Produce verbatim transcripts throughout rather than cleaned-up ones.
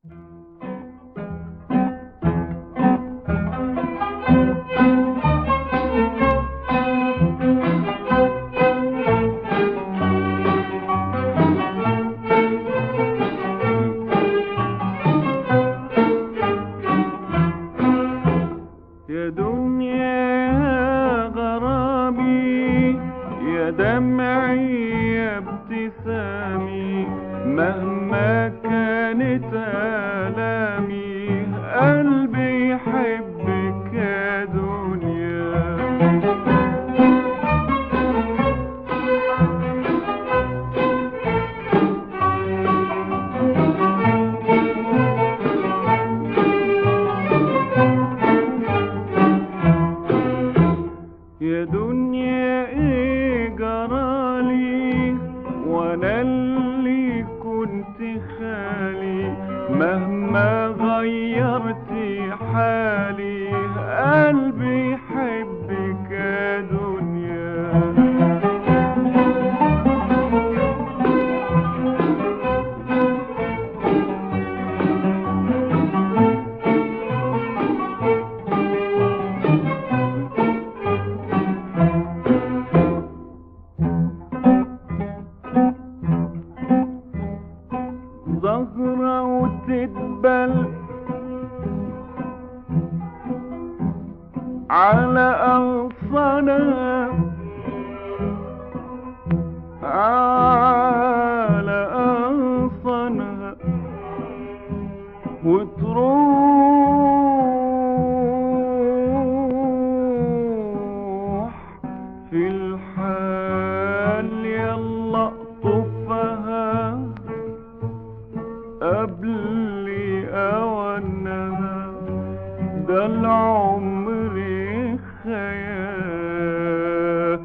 يا دنيا يا غرامي، يا دمعي يا ابتسامي، مهما كانت آلامي قلبي يحبك يا دنيا. يا دنيا ايه جرالي وانا اللي كنت خالي، مهما غيرت حالي قلبي يحبك يا دنيا. زهرة وتدبل على أغصانها، على أغصانها وتروح في الحال يلا اقطفها قبل أوانها، ده العمر خيال.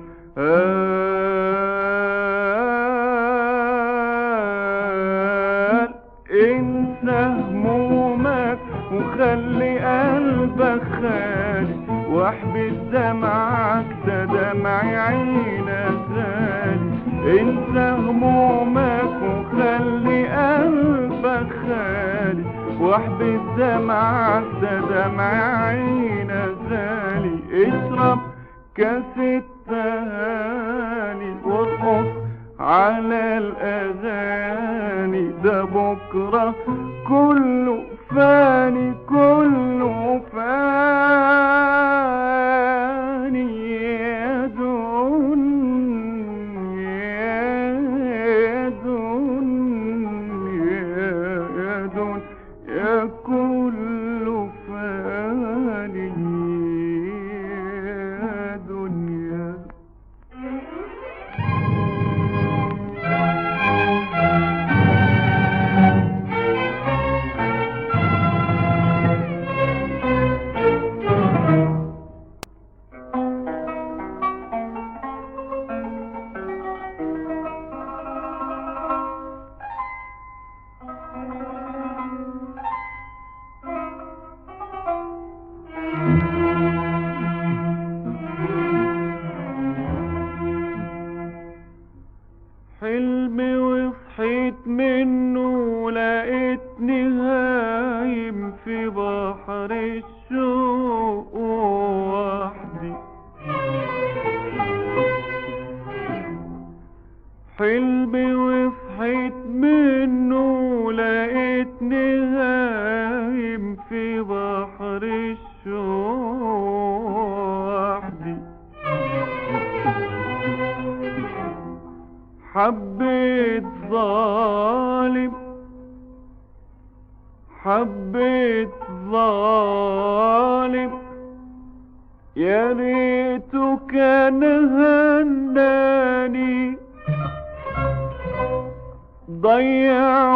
انسى همومك وخلي قلبك خالي، واحبس دمعك ده دمع عينك غالي. انسى همومك وخلي قلبك خالي، واحبس دمعك ده دمع عينك غالي. اشرب كاس التهاني وارقص على الأغاني، ده بكرة كله فاني كله فاني يا دنيا يا دنيا يا دنيا كله فاني يا دنيا. حلمي وصحيت منه لقيتني هايم في بحر الشوق وحدي. حلمي وصحيت منه لقيتني هايم في بحر الشوق وحدي. حبيت ظالم حبيت ظالم يا ريته كان هناني، ضيع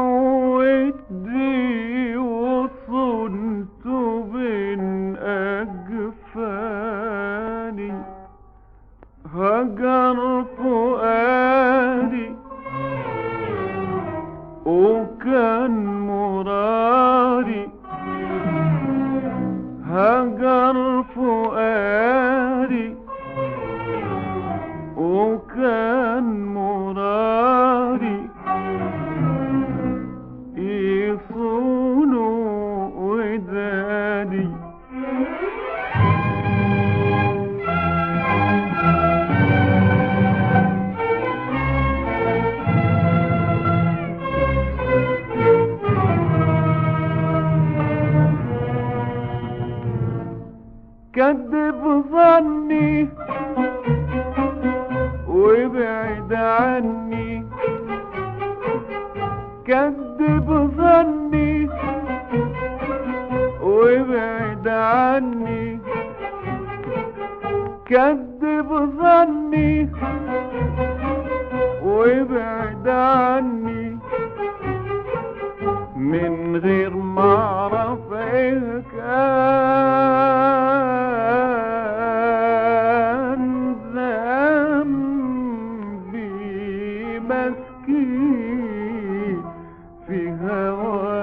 ودي وصنت بين أجفاني. هجر فؤادي وكان مرادي، هجر فؤادي وكان مرادي. ظني وابعد عني، كذب ظني وابعد عني، كذب ظني وابعد عني، من غير ما اعرف ايه كان ذنبي، مسكين في هواك